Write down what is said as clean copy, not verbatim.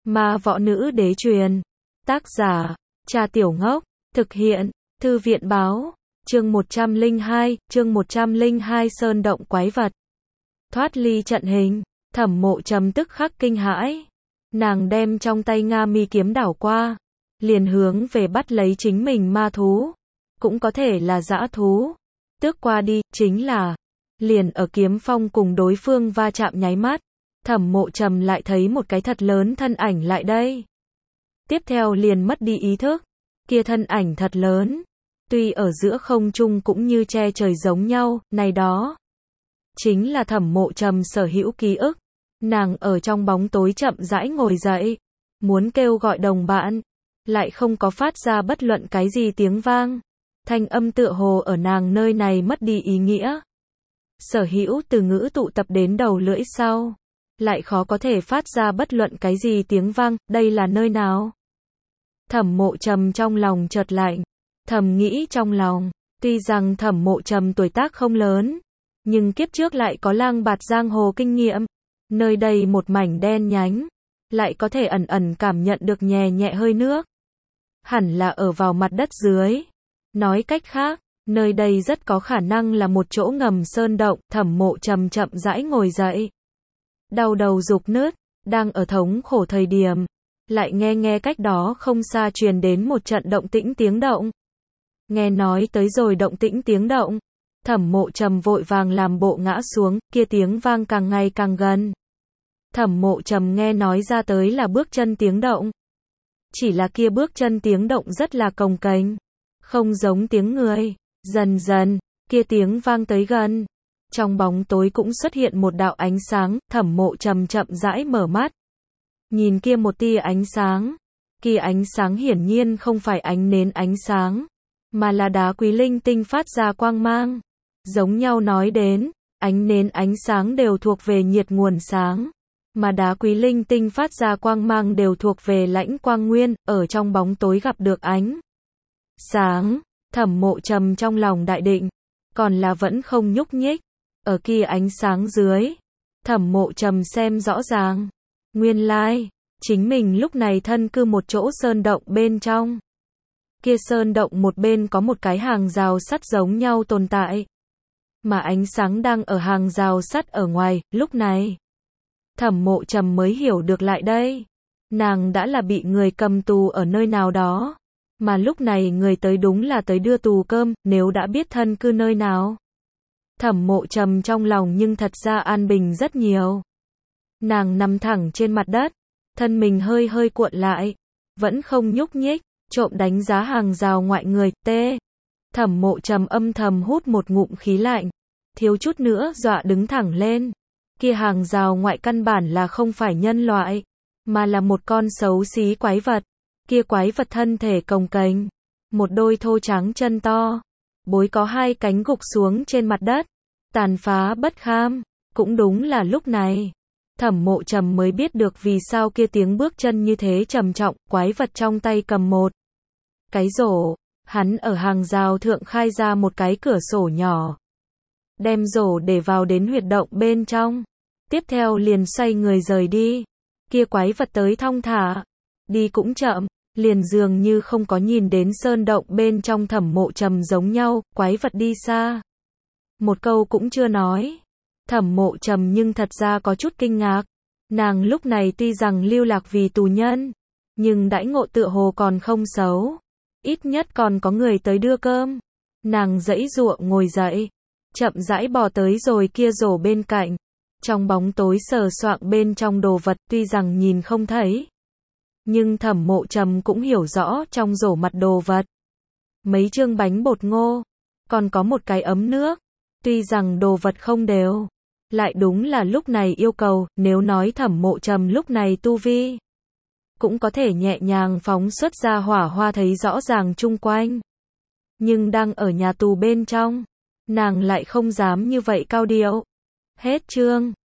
Ma võ nữ đế truyền. Tác giả, Trà Tiểu Ngốc. Thực hiện, Thư viện báo. Chương 102 Sơn động quái vật. Thoát ly trận hình, Thẩm Mộ Trầm tức khắc kinh hãi. Nàng đem trong tay Nga Mi kiếm đảo qua, liền hướng về bắt lấy chính mình ma thú, cũng có thể là dã thú. Tước qua đi, chính là, liền ở kiếm phong cùng đối phương va chạm nháy mắt, Thẩm Mộ Trầm lại thấy một cái thật lớn thân ảnh lại đây. Tiếp theo liền mất đi ý thức, kia thân ảnh thật lớn, tuy ở giữa không trung cũng như che trời giống nhau, này đó chính là Thẩm Mộ Trầm sở hữu ký ức. Nàng ở trong bóng tối chậm rãi ngồi dậy, muốn kêu gọi đồng bạn, lại không có phát ra bất luận cái gì tiếng vang. Thanh âm tựa hồ ở nàng nơi này mất đi ý nghĩa. Sở hữu từ ngữ tụ tập đến đầu lưỡi sau, lại khó có thể phát ra bất luận cái gì tiếng vang, đây là nơi nào? Thẩm Mộ Trầm trong lòng chợt lạnh, thầm nghĩ trong lòng, tuy rằng Thẩm Mộ Trầm tuổi tác không lớn, nhưng kiếp trước lại có lang bạt giang hồ kinh nghiệm. Nơi đây một mảnh đen nhánh, lại có thể ẩn ẩn cảm nhận được nhẹ nhẹ hơi nước. Hẳn là ở vào mặt đất dưới. Nói cách khác, nơi đây rất có khả năng là một chỗ ngầm sơn động. Thẩm Mộ Trầm chậm rãi ngồi dậy, đau đầu rục nứt, đang ở thống khổ thời điểm, lại nghe cách đó không xa truyền đến một trận động tĩnh tiếng động. Nghe nói tới rồi động tĩnh tiếng động, Thẩm Mộ Trầm vội vàng làm bộ ngã xuống, kia tiếng vang càng ngày càng gần. Thẩm Mộ Trầm nghe nói ra tới là bước chân tiếng động. Chỉ là kia bước chân tiếng động rất là cồng kềnh, không giống tiếng người. Dần dần, kia tiếng vang tới gần. Trong bóng tối cũng xuất hiện một đạo ánh sáng, Thẩm Mộ Trầm chậm rãi mở mắt. Nhìn kia một tia ánh sáng. Kia ánh sáng hiển nhiên không phải ánh nến ánh sáng, mà là đá quý linh tinh phát ra quang mang. Giống nhau nói đến, ánh nến ánh sáng đều thuộc về nhiệt nguồn sáng, mà đá quý linh tinh phát ra quang mang đều thuộc về lãnh quang nguyên, ở trong bóng tối gặp được ánh sáng. Thẩm Mộ Trầm trong lòng đại định, còn là vẫn không nhúc nhích. Ở kia ánh sáng dưới, Thẩm Mộ Trầm xem rõ ràng, nguyên lai, chính mình lúc này thân cư một chỗ sơn động bên trong. Kia sơn động một bên có một cái hàng rào sắt giống nhau tồn tại, mà ánh sáng đang ở hàng rào sắt ở ngoài. Lúc này, Thẩm Mộ Trầm mới hiểu được lại đây, nàng đã là bị người cầm tù ở nơi nào đó, mà lúc này người tới đúng là tới đưa tù cơm. Nếu đã biết thân cư nơi nào, Thẩm Mộ Trầm trong lòng nhưng thật ra an bình rất nhiều. Nàng nằm thẳng trên mặt đất, thân mình hơi hơi cuộn lại, vẫn không nhúc nhích, trộm đánh giá hàng rào ngoại người. Thẩm Mộ Trầm âm thầm hút một ngụm khí lạnh, thiếu chút nữa dọa đứng thẳng lên. Kia hàng rào ngoại căn bản là không phải nhân loại, mà là một con xấu xí quái vật. Kia quái vật thân thể cồng kềnh, một đôi thô trắng chân to, bối có hai cánh gục xuống trên mặt đất, tàn phá bất kham. Cũng đúng là lúc này, Thẩm Mộ Trầm mới biết được vì sao kia tiếng bước chân như thế trầm trọng. Quái vật trong tay cầm một cái rổ, hắn ở hàng rào thượng khai ra một cái cửa sổ nhỏ, đem rổ để vào đến huyệt động bên trong, tiếp theo liền xoay người rời đi. Kia quái vật tới thong thả, đi cũng chậm, liền dường như không có nhìn đến sơn động bên trong Thẩm Mộ Trầm giống nhau. Quái vật đi xa, một câu cũng chưa nói. Thẩm Mộ Trầm nhưng thật ra có chút kinh ngạc. Nàng lúc này tuy rằng lưu lạc vì tù nhân, nhưng đãi ngộ tựa hồ còn không xấu, ít nhất còn có người tới đưa cơm. Nàng giãy giụa ngồi dậy, chậm rãi bò tới rồi kia rổ bên cạnh, trong bóng tối sờ soạng bên trong đồ vật. Tuy rằng nhìn không thấy, nhưng Thẩm Mộ Trầm cũng hiểu rõ trong rổ mặt đồ vật. Mấy chương bánh bột ngô, còn có một cái ấm nước. Tuy rằng đồ vật không đều, lại đúng là lúc này yêu cầu. Nếu nói Thẩm Mộ Trầm lúc này tu vi, cũng có thể nhẹ nhàng phóng xuất ra hỏa hoa thấy rõ ràng chung quanh. Nhưng đang ở nhà tù bên trong, nàng lại không dám như vậy cao điệu. Hết chương.